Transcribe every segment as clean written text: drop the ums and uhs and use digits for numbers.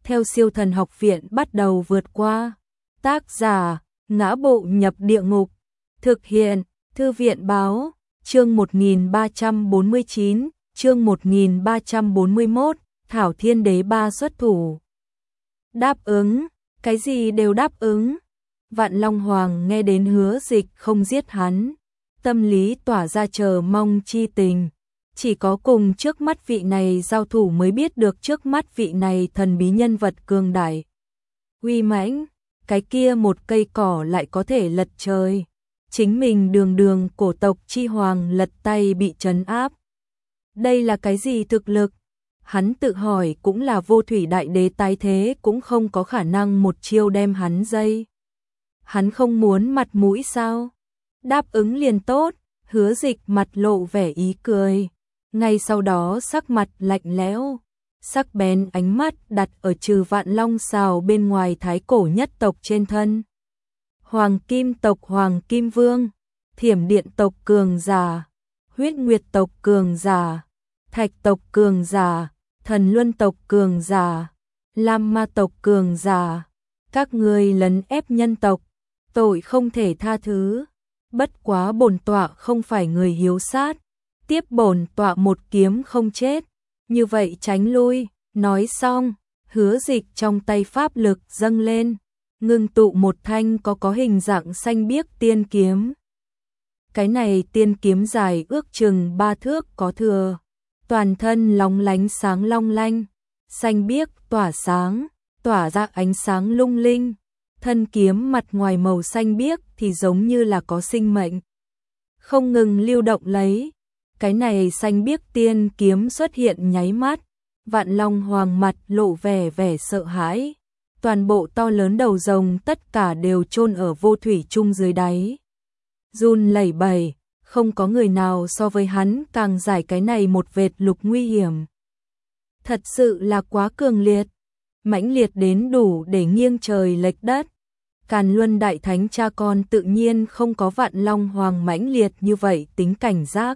theo Siêu Thần Học Viện bắt đầu vượt qua. Tác giả: Ngã Bộ Nhập Địa Ngục. Thực hiện: Thư viện báo. Chương 1349, chương 1341, Thảo Thiên Đế Ba xuất thủ. Đáp ứng, cái gì đều đáp ứng. Vạn Long Hoàng nghe đến Hứa Dịch không giết hắn, tâm lý tỏa ra chờ mong chi tình. Chỉ có cùng trước mắt vị này giao thủ mới biết được trước mắt vị này thần bí nhân vật cường đại, uy mãnh, cái kia một cây cỏ lại có thể lật trời. Chính mình đường đường cổ tộc chi hoàng lật tay bị trấn áp. Đây là cái gì thực lực? Hắn tự hỏi, cũng là Vô Thủy Đại Đế tái thế cũng không có khả năng một chiêu đem hắn dây. Hắn không muốn mặt mũi sao? Đáp ứng liền tốt. Hứa Dịch mặt lộ vẻ ý cười. Ngay sau đó sắc mặt lạnh lẽo, sắc bén ánh mắt đặt ở trừ Vạn Long Sào bên ngoài thái cổ nhất tộc trên thân. Hoàng Kim tộc Hoàng Kim Vương, Thiểm Điện tộc cường giả, Huyết Nguyệt tộc cường giả, Thạch tộc cường giả, Thần Luân tộc cường giả, Lam Ma tộc cường giả. Các ngươi lấn ép nhân tộc, tội không thể tha thứ. Bất quá bổn tọa không phải người hiếu sát, tiếp bổn tọa một kiếm không chết, như vậy tránh lui. Nói xong, Hứa Dịch trong tay pháp lực dâng lên, ngưng tụ một thanh có hình dạng xanh biếc tiên kiếm. Cái này tiên kiếm dài ước chừng 3 thước có thừa, toàn thân lóng lánh sáng long lanh, xanh biếc tỏa sáng, tỏa ra ánh sáng lung linh. Thân kiếm mặt ngoài màu xanh biếc thì giống như là có sinh mệnh, không ngừng lưu động lấy. Cái này xanh biếc tiên kiếm xuất hiện nháy mắt, Vạn Long Hoàng mặt lộ vẻ sợ hãi. Toàn bộ to lớn đầu rồng tất cả đều chôn ở vô thủy chung dưới đáy, run lẩy bẩy, không có người nào so với hắn càng giải cái này một vệt lục nguy hiểm. Thật sự là quá cường liệt, mãnh liệt đến đủ để nghiêng trời lệch đất. Càn Luân Đại Thánh cha con tự nhiên không có Vạn Long Hoàng mãnh liệt như vậy tính cảnh giác.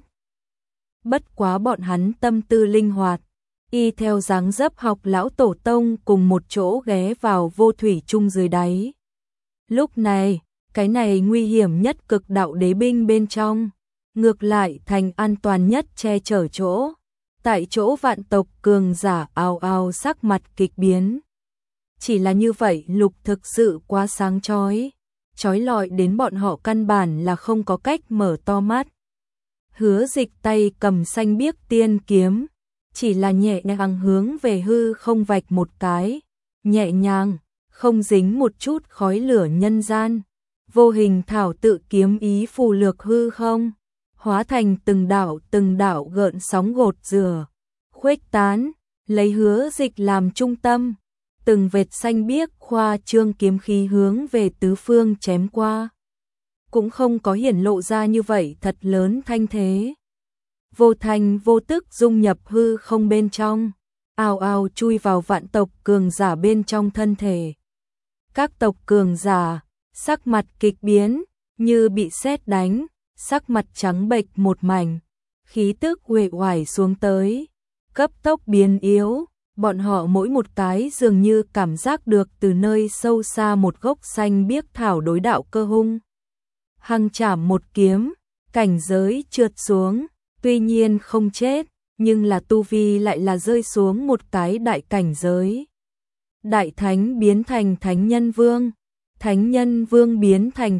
Bất quá bọn hắn tâm tư linh hoạt, y theo dáng dấp học lão tổ tông cùng một chỗ ghé vào vô thủy chung dưới đáy. Lúc này, cái này nguy hiểm nhất cực đạo đế binh bên trong, ngược lại thành an toàn nhất che chở chỗ. Tại chỗ vạn tộc cường giả ào ào sắc mặt kịch biến. Chỉ là như vậy lục thực sự quá sáng chói, chói lọi đến bọn họ căn bản là không có cách mở to mắt. Hứa Dịch tay cầm xanh biếc tiên kiếm, chỉ là nhẹ nhàng hướng về hư không vạch một cái, nhẹ nhàng, không dính một chút khói lửa nhân gian. Vô hình thảo tự kiếm ý phù lược hư không, hóa thành từng đạo gợn sóng gột rửa, khuếch tán, lấy Hứa Dịch làm trung tâm. Từng vệt xanh biếc khoa trương kiếm khí hướng về tứ phương chém qua, cũng không có hiển lộ ra như vậy thật lớn thanh thế. Vô thành vô tức dung nhập hư không bên trong, ào ào chui vào vạn tộc cường giả bên trong thân thể. Các tộc cường giả, sắc mặt kịch biến, như bị sét đánh, sắc mặt trắng bệch một mảnh, khí tức uể oải xuống tới, cấp tốc biến yếu. Bọn họ mỗi một cái dường như cảm giác được từ nơi sâu xa một gốc xanh biếc thảo đối đạo cơ hung hăng chạm một kiếm, cảnh giới trượt xuống, tuy nhiên không chết, nhưng là tu vi lại là rơi xuống một cái đại cảnh giới. Đại thánh biến thành thánh nhân vương, thánh nhân vương biến thành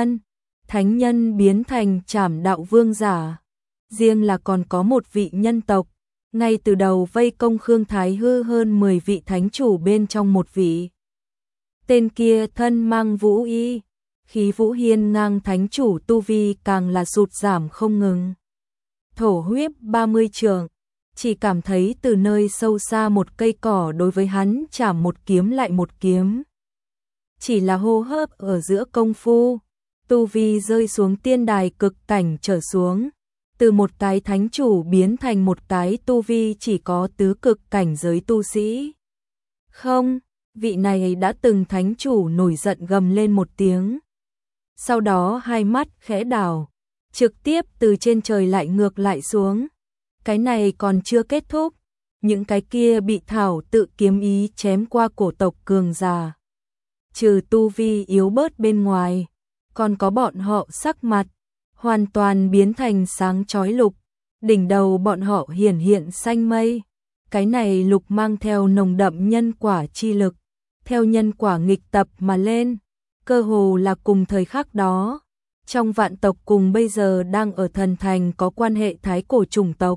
thánh nhân biến thành trảm đạo vương giả. Riêng là còn có một vị nhân tộc, ngay từ đầu vây công Khương Thái Hư hơn 10 vị thánh chủ bên trong một vị. Tên kia thân mang vũ y, khí vũ hiên ngang thánh chủ tu vi càng là sụt giảm không ngừng. Thổ huyết 30 trượng, chỉ cảm thấy từ nơi sâu xa một cây cỏ đối với hắn chảm một kiếm lại một kiếm. Chỉ là hô hấp ở giữa công phu, tu vi rơi xuống tiên đài cực cảnh trở xuống. Từ một cái thánh chủ biến thành một cái tu vi chỉ có tứ cực cảnh giới tu sĩ. Không, vị này đã từng thánh chủ nổi giận gầm lên một tiếng. Sau đó hai mắt khẽ đảo, trực tiếp từ trên trời lại ngược lại xuống. Cái này còn chưa kết thúc, những cái kia bị Thảo tự kiếm ý chém qua cổ tộc cường giả. Trừ tu vi yếu bớt bên ngoài, còn có bọn họ sắc mặt hoàn toàn biến thành sáng chói lục, đỉnh đầu bọn họ hiển hiện xanh mây. Cái này lục mang theo nồng đậm nhân quả chi lực, theo nhân quả nghịch tập mà lên, cơ hồ là cùng thời khắc đó. Trong vạn tộc cùng bây giờ đang ở thần thành có quan hệ thái cổ chủng tộc.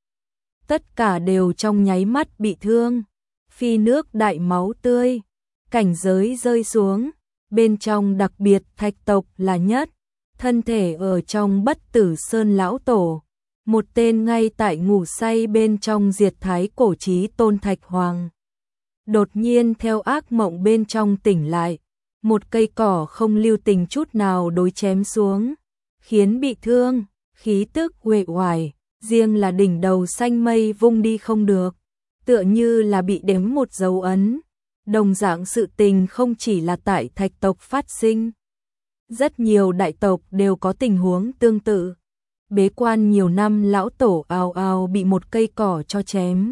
Tất cả đều trong nháy mắt bị thương, phi nước đại máu tươi, cảnh giới rơi xuống, bên trong đặc biệt thạch tộc là nhất, thân thể ở trong bất tử sơn lão tổ, một tên ngay tại ngủ say bên trong diệt thái cổ chí tôn thạch hoàng. Đột nhiên theo ác mộng bên trong tỉnh lại, một cây cỏ không lưu tình chút nào đối chém xuống, khiến bị thương, khí tức uể oải, riêng là đỉnh đầu xanh mây vung đi không được, tựa như là bị đếm một dấu ấn. Đồng dạng sự tình không chỉ là tại thạch tộc phát sinh, rất nhiều đại tộc đều có tình huống tương tự. Bế quan nhiều năm lão tổ ào ào bị một cây cỏ cho chém.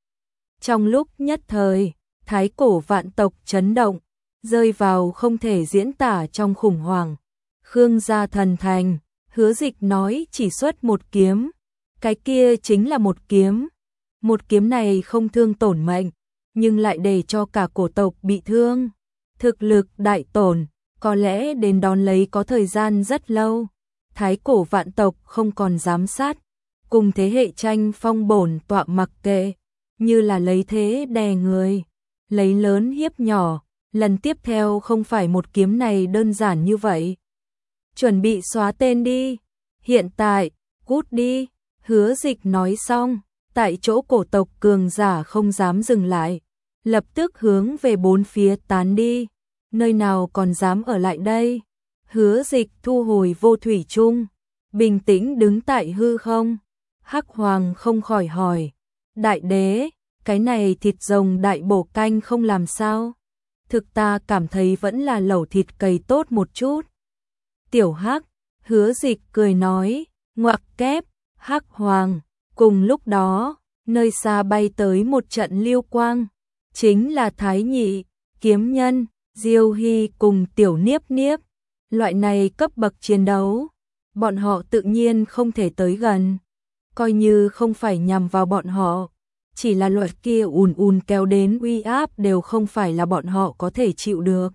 Trong lúc nhất thời, thái cổ vạn tộc chấn động, rơi vào không thể diễn tả trong khủng hoảng. Khương gia thần thành, Hứa Dịch nói chỉ xuất một kiếm, cái kia chính là một kiếm. Một kiếm này không thương tổn mệnh, nhưng lại để cho cả cổ tộc bị thương. Thực lực đại tổn, có lẽ đến đón lấy có thời gian rất lâu. Thái cổ vạn tộc không còn giám sát, cùng thế hệ tranh phong bổn tọa mặc kệ, như là lấy thế đè người, lấy lớn hiếp nhỏ. Lần tiếp theo không phải một kiếm này đơn giản như vậy. Chuẩn bị xóa tên đi, hiện tại, cút đi. Hứa Dịch nói xong, tại chỗ cổ tộc cường giả không dám dừng lại, lập tức hướng về bốn phía tán đi, nơi nào còn dám ở lại đây. Hứa Dịch thu hồi vô thủy chung, bình tĩnh đứng tại hư không. Hắc Hoàng không khỏi hỏi, đại đế, cái này thịt rồng đại bổ canh không làm sao? Thực ta cảm thấy vẫn là lẩu thịt cầy tốt một chút. Tiểu Hắc, Hứa Dịch cười nói, ngoặc kép. Hắc Hoàng. Cùng lúc đó, nơi xa bay tới một trận lưu quang, chính là Thái Nhị, Kiếm Nhân, Diêu Hy cùng Tiểu Niếp Niếp. Loại này cấp bậc chiến đấu, bọn họ tự nhiên không thể tới gần, coi như không phải nhằm vào bọn họ, chỉ là loại kia ùn kéo đến uy áp đều không phải là bọn họ có thể chịu được.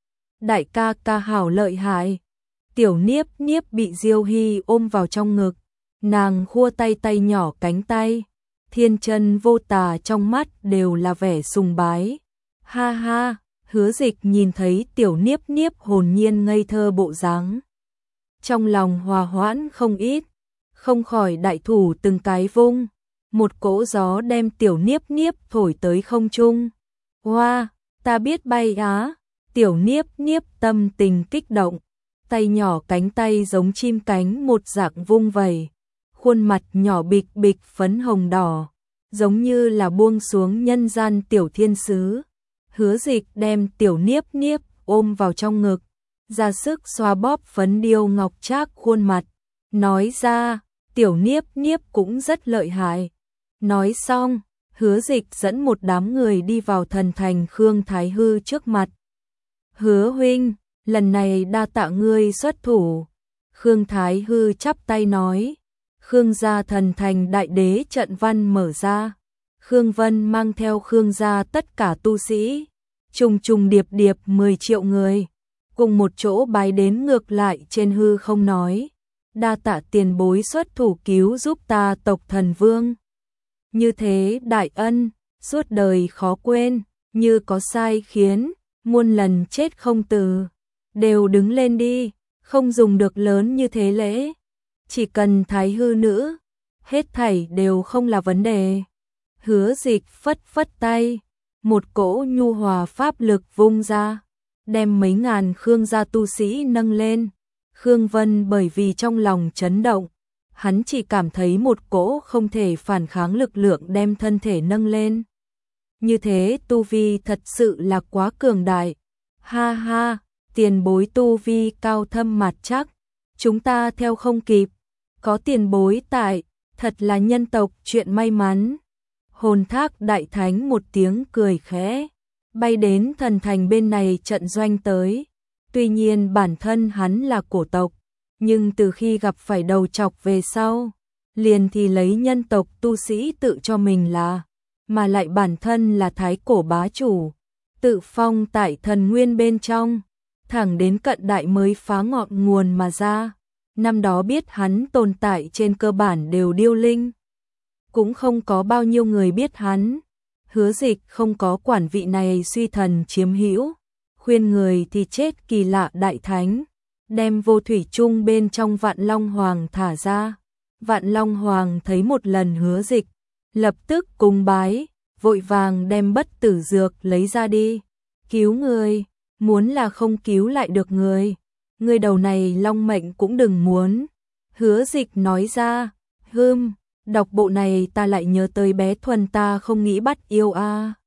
Đại ca ca hảo lợi hại. Tiểu Niếp Niếp bị Diêu Hy ôm vào trong ngực, nàng khua tay tay nhỏ cánh tay, thiên chân vô tà trong mắt đều là vẻ sùng bái. Ha ha, Hứa Dịch nhìn thấy Tiểu Niếp Niếp hồn nhiên ngây thơ bộ dáng, trong lòng hòa hoãn không ít, không khỏi đại thủ từng cái vung, một cỗ gió đem Tiểu Niếp Niếp thổi tới không trung. Hoa, ta biết bay á. Tiểu Niếp Niếp tâm tình kích động, tay nhỏ cánh tay giống chim cánh một dạng vung vẩy, khuôn mặt nhỏ bịch bịch phấn hồng đỏ, giống như là buông xuống nhân gian tiểu thiên sứ. Hứa Dịch đem Tiểu Niếp Niếp ôm vào trong ngực, ra sức xoa bóp phấn điêu ngọc trác khuôn mặt, nói ra, Tiểu Niếp Niếp cũng rất lợi hại. Nói xong, Hứa Dịch dẫn một đám người đi vào thần thành Khương Thái Hư trước mặt. Hứa huynh, lần này đa tạ ngươi xuất thủ. Khương Thái Hư chắp tay nói. Khương gia thần thành đại đế trận văn mở ra. Khương Vân mang theo Khương gia tất cả tu sĩ, trùng trùng điệp điệp 10 triệu người, cùng một chỗ bái đến ngược lại trên hư không nói. Đa tạ tiền bối xuất thủ cứu giúp ta tộc thần vương. Như thế đại ân, suốt đời khó quên, như có sai khiến, muôn lần chết không từ. Đều đứng lên đi, không dùng được lớn như thế lễ. Chỉ cần Thái Hư nữ, hết thảy đều không là vấn đề. Hứa Dịch phất phất tay, một cỗ nhu hòa pháp lực vung ra, đem mấy ngàn Khương gia tu sĩ nâng lên. Khương Vân bởi vì trong lòng chấn động, hắn chỉ cảm thấy một cỗ không thể phản kháng lực lượng đem thân thể nâng lên. Như thế tu vi thật sự là quá cường đại. Ha ha, tiền bối tu vi cao thâm mặt chắc, chúng ta theo không kịp. Có tiền bối tại, thật là nhân tộc chuyện may mắn. Hồn Thác Đại Thánh một tiếng cười khẽ, bay đến thần thành bên này trận doanh tới. Tuy nhiên bản thân hắn là cổ tộc, nhưng từ khi gặp phải đầu trọc về sau, liền thì lấy nhân tộc tu sĩ tự cho mình là, mà lại bản thân là thái cổ bá chủ, tự phong tại thần nguyên bên trong, thẳng đến cận đại mới phá ngọn nguồn mà ra. Năm đó biết hắn tồn tại trên cơ bản đều điêu linh, cũng không có bao nhiêu người biết hắn. Hứa Dịch không có quản vị này suy thần chiếm hữu, khuyên người thì chết kỳ lạ đại thánh, đem vô thủy chung bên trong Vạn Long Hoàng thả ra. Vạn Long Hoàng thấy một lần Hứa Dịch, lập tức cung bái, vội vàng đem bất tử dược lấy ra đi. Cứu người, muốn là không cứu lại được người. Người đầu này long mệnh cũng đừng muốn. Hứa Dịch nói ra, đọc bộ này ta lại nhớ tới bé Thuần ta không nghĩ bắt yêu a.